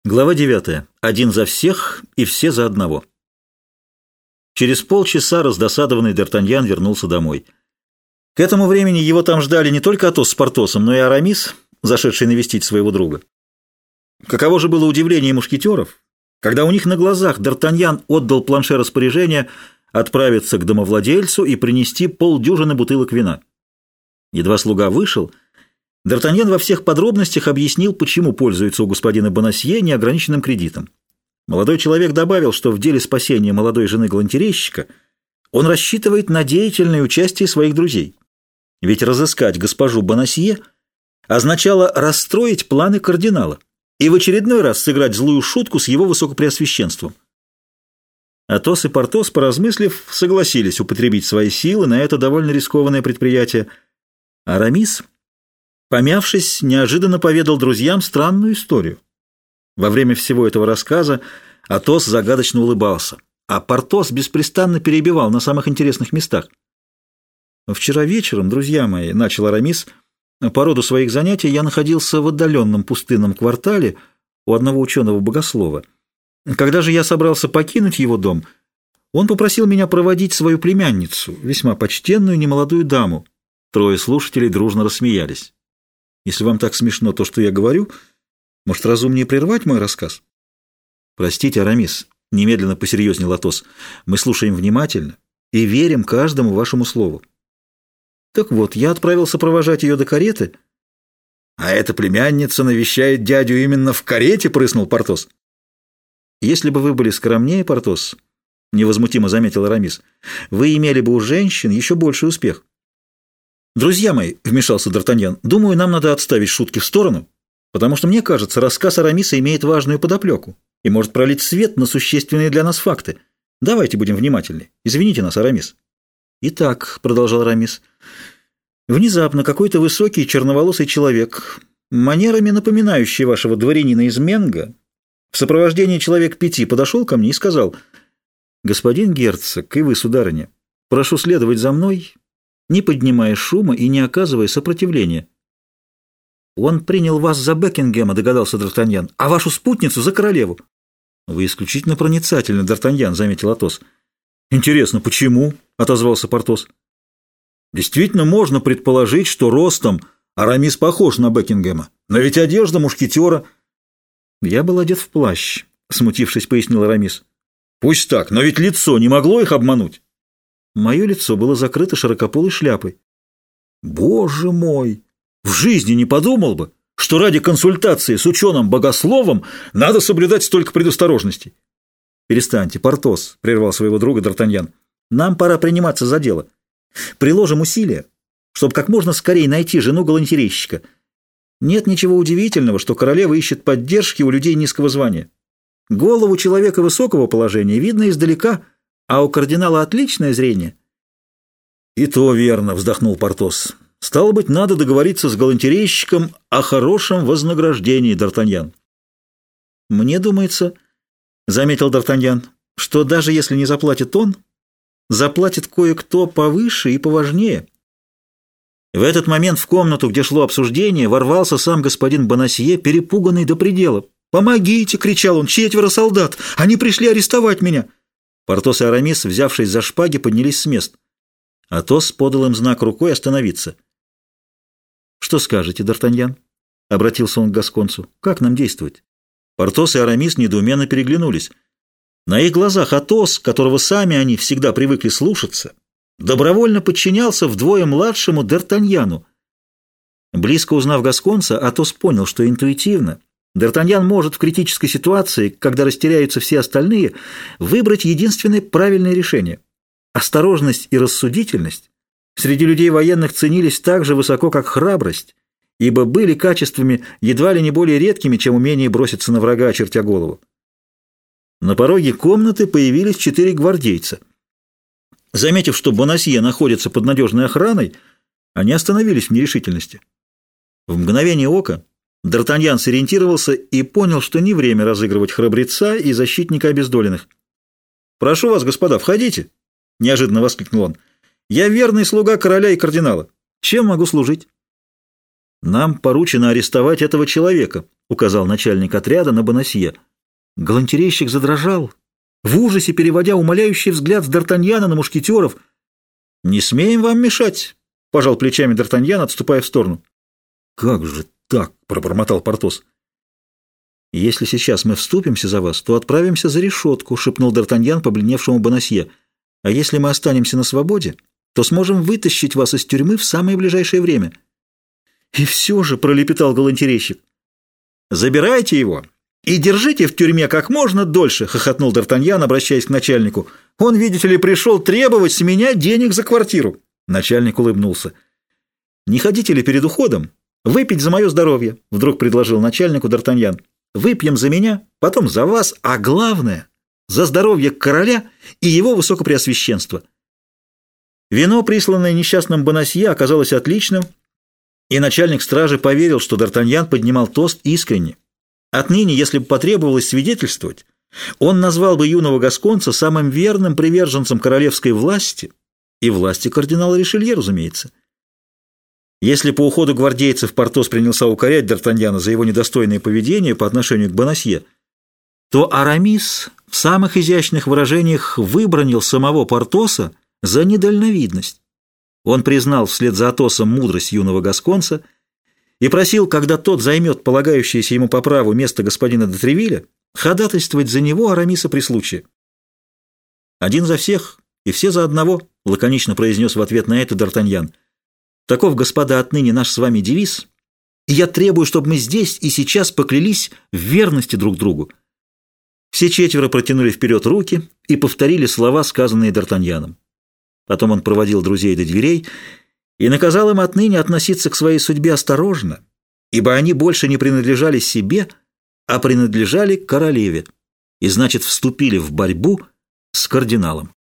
Глава 9. Один за всех и все за одного. Через полчаса раздосадованный Д'Артаньян вернулся домой. К этому времени его там ждали не только Атос с Портосом, но и Арамис, зашедший навестить своего друга. Каково же было удивление мушкетеров, когда у них на глазах Д'Артаньян отдал планше распоряжения отправиться к домовладельцу и принести полдюжины бутылок вина. Едва слуга вышел, Д'Артаньян во всех подробностях объяснил, почему пользуется у господина Бонасье неограниченным кредитом. Молодой человек добавил, что в деле спасения молодой жены галантерейщика он рассчитывает на деятельное участие своих друзей. Ведь разыскать госпожу Бонасье означало расстроить планы кардинала и в очередной раз сыграть злую шутку с его высокопреосвященством. Атос и Портос, поразмыслив, согласились употребить свои силы на это довольно рискованное предприятие. Арамис, помявшись, неожиданно поведал друзьям странную историю. Во время всего этого рассказа Атос загадочно улыбался, а Портос беспрестанно перебивал на самых интересных местах. «Вчера вечером, друзья мои, — начал Арамис, — по роду своих занятий я находился в отдаленном пустынном квартале у одного ученого-богослова. Когда же я собрался покинуть его дом, он попросил меня проводить свою племянницу, весьма почтенную немолодую даму. Трое слушателей дружно рассмеялись. Если вам так смешно то, что я говорю, может, разумнее прервать мой рассказ?» «Простите, Арамис, — немедленно посерьезнел Атос, — мы слушаем внимательно и верим каждому вашему слову. Так вот, я отправился провожать ее до кареты». «А эта племянница навещает дядю именно в карете?» — прыснул Портос. «Если бы вы были скромнее, Портос, — невозмутимо заметил Арамис, — вы имели бы у женщин еще больший успех». «Друзья мои, — вмешался Д'Артаньян, — думаю, нам надо отставить шутки в сторону, потому что, мне кажется, рассказ Арамиса имеет важную подоплеку и может пролить свет на существенные для нас факты. Давайте будем внимательны. Извините нас, Арамис». «Итак, — продолжал Арамис, — внезапно какой-то высокий черноволосый человек, манерами напоминающий вашего дворянина из Менго, в сопровождении человек 5 подошел ко мне и сказал: „Господин герцог, и вы, сударыня, прошу следовать за мной, не поднимая шума и не оказывая сопротивления“». «Он принял вас за Бекингема, — догадался Д'Артаньян, — а вашу спутницу за королеву». «Вы исключительно проницательны, Д'Артаньян», — заметил Атос. «Интересно, почему?» — отозвался Портос. «Действительно, можно предположить, что ростом Арамис похож на Бекингема, но ведь одежда мушкетера...» «Я был одет в плащ», — смутившись, пояснил Арамис. «Пусть так, но ведь лицо не могло их обмануть». «Мое лицо было закрыто широкополой шляпой». «Боже мой! В жизни не подумал бы, что ради консультации с ученым-богословом надо соблюдать столько предосторожностей». «Перестаньте, Портос», — прервал своего друга Д'Артаньян. «Нам пора приниматься за дело. Приложим усилия, чтобы как можно скорее найти жену галантерейщика. Нет ничего удивительного, что королева ищет поддержки у людей низкого звания. Голову человека высокого положения видно издалека, а у кардинала отличное зрение». «И то верно», — вздохнул Портос. «Стало быть, надо договориться с галантерейщиком о хорошем вознаграждении, Д'Артаньян». «Мне думается, — заметил Д'Артаньян, — что даже если не заплатит он, заплатит кое-кто повыше и поважнее». В этот момент в комнату, где шло обсуждение, ворвался сам господин Бонасье, перепуганный до предела. «Помогите!» — кричал он. «4 солдат! Они пришли арестовать меня!» Портос и Арамис, взявшись за шпаги, поднялись с мест. Атос подал им знак рукой остановиться. «Что скажете, Д'Артаньян?» — обратился он к гасконцу. «Как нам действовать?» Портос и Арамис недоуменно переглянулись. На их глазах Атос, которого сами они всегда привыкли слушаться, добровольно подчинялся вдвое младшему Д'Артаньяну. Близко узнав гасконца, Атос понял, что интуитивно Д'Артаньян может в критической ситуации, когда растеряются все остальные, выбрать единственное правильное решение. Осторожность и рассудительность среди людей военных ценились так же высоко, как храбрость, ибо были качествами едва ли не более редкими, чем умение броситься на врага, очертя голову. На пороге комнаты появились 4 гвардейца. Заметив, что Бонасье находится под надежной охраной, они остановились в нерешительности. В мгновение ока Д'Артаньян сориентировался и понял, что не время разыгрывать храбреца и защитника обездоленных. «Прошу вас, господа, входите!» — неожиданно воскликнул он. «Я верный слуга короля и кардинала. Чем могу служить?» «Нам поручено арестовать этого человека», — указал начальник отряда на Бонасье. Галантерейщик задрожал, в ужасе переводя умоляющий взгляд с Д'Артаньяна на мушкетеров. «Не смеем вам мешать», — пожал плечами Д'Артаньян, отступая в сторону. «Как же так?» — пробормотал Портос. «Если сейчас мы вступимся за вас, то отправимся за решетку», — шепнул Д'Артаньян побледневшему Бонасье. «А если мы останемся на свободе, то сможем вытащить вас из тюрьмы в самое ближайшее время». «И все же», — пролепетал галантерейщик. «Забирайте его и держите в тюрьме как можно дольше», — хохотнул Д'Артаньян, обращаясь к начальнику. «Он, видите ли, пришел требовать с меня денег за квартиру». Начальник улыбнулся. «Не хотите ли перед уходом выпить за мое здоровье?» — вдруг предложил начальнику Д'Артаньян. «Выпьем за меня, потом за вас, а главное — за здоровье короля и его высокопреосвященства». Вино, присланное несчастным Бонасье, оказалось отличным, и начальник стражи поверил, что Д'Артаньян поднимал тост искренне. Отныне, если бы потребовалось свидетельствовать, он назвал бы юного гасконца самым верным приверженцем королевской власти и власти кардинала Ришелье, разумеется. Если по уходу гвардейцев Портос принялся укорять Д'Артаньяна за его недостойное поведение по отношению к Бонасье, то Арамис в самых изящных выражениях выбранил самого Портоса за недальновидность. Он признал вслед за Атосом мудрость юного гасконца и просил, когда тот займет полагающееся ему по праву место господина де Тревилля, ходатайствовать за него Арамиса при случае. «Один за всех и все за одного», — лаконично произнес в ответ на это Д'Артаньян. «Таков, господа, отныне наш с вами девиз, и я требую, чтобы мы здесь и сейчас поклялись в верности друг другу». Все четверо протянули вперед руки и повторили слова, сказанные Д'Артаньяном. Потом он проводил друзей до дверей и наказал им отныне относиться к своей судьбе осторожно, ибо они больше не принадлежали себе, а принадлежали королеве, и, значит, вступили в борьбу с кардиналом.